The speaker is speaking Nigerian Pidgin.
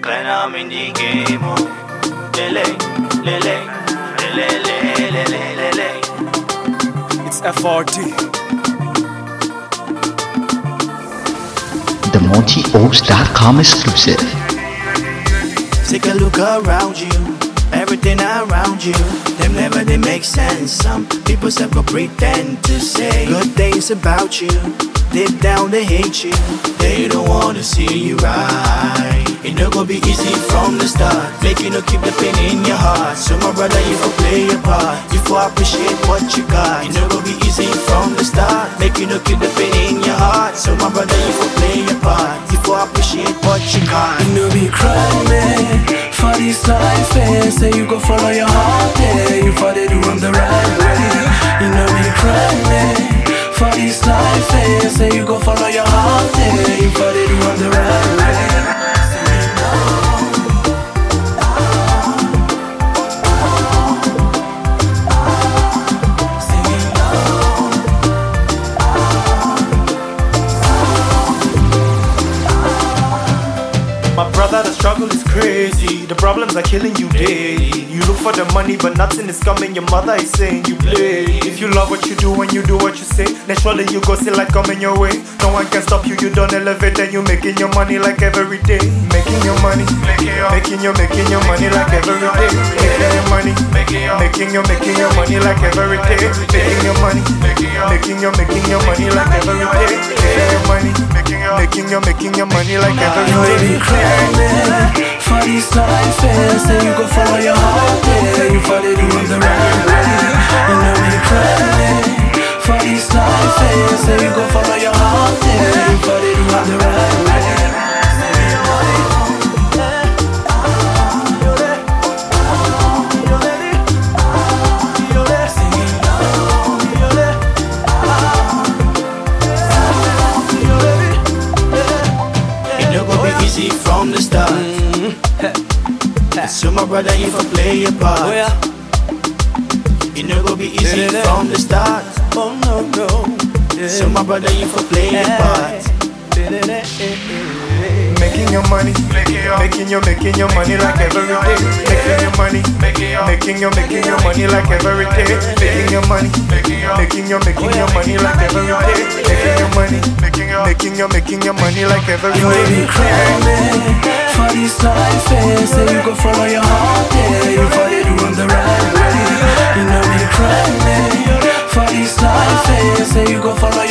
When I'm in the game, oh, lele, lele, lele, lele, lele. It's FRD. The MontyOaks.com exclusive. Take a look around you, everything around you. Them never they make sense. Some people say go pretend to say good things about you. Deep down they hate you. They don't wanna see you right. It no go be easy from the start. Make you no keep the pain in your heart. So my brother, you for play your part. You for appreciate what you got. It no go be easy from the start. Make you no keep the pain in your heart. So my brother, you for play your part. You for appreciate what you got. You know be crying for this life, eh? Say you go follow your heart, eh? You for they do on the right way. You know be crying for this life, eh? Say you go follow your heart, eh? You for they do on the right way. My brother, the struggle is crazy. The problems are killing you daily. You look for the money, but nothing is coming. Your mother is saying you play. If you love what you do and you do what you say, then surely you go see light coming your way. No one can stop you. You don't elevate, and you making your money like every day. Making your money, making your money like every day. Making your money, making your money like every day. Making your money, making your money like every day. Making your money, making your money like every day. For this life, eh? Say you go follow your heart, eh? You for the doing the right way. You know me crying for this life, eh? Say you go follow your heart, eh? You for the doing the right way. Easy from the start. So my brother, you for play your part. Oh yeah. It no go be easy from the start. Oh no no. Yeah. So my brother, you for play your part. Making your money, making your money like every day. Making your money, making your money like every day. Making your money, making your money like every day. Making your money, making your money like every day. You may be crying for this life, eh? Say you go follow your heart, eh? You for the doing the right way. You know me crying for this life, eh? Say you go follow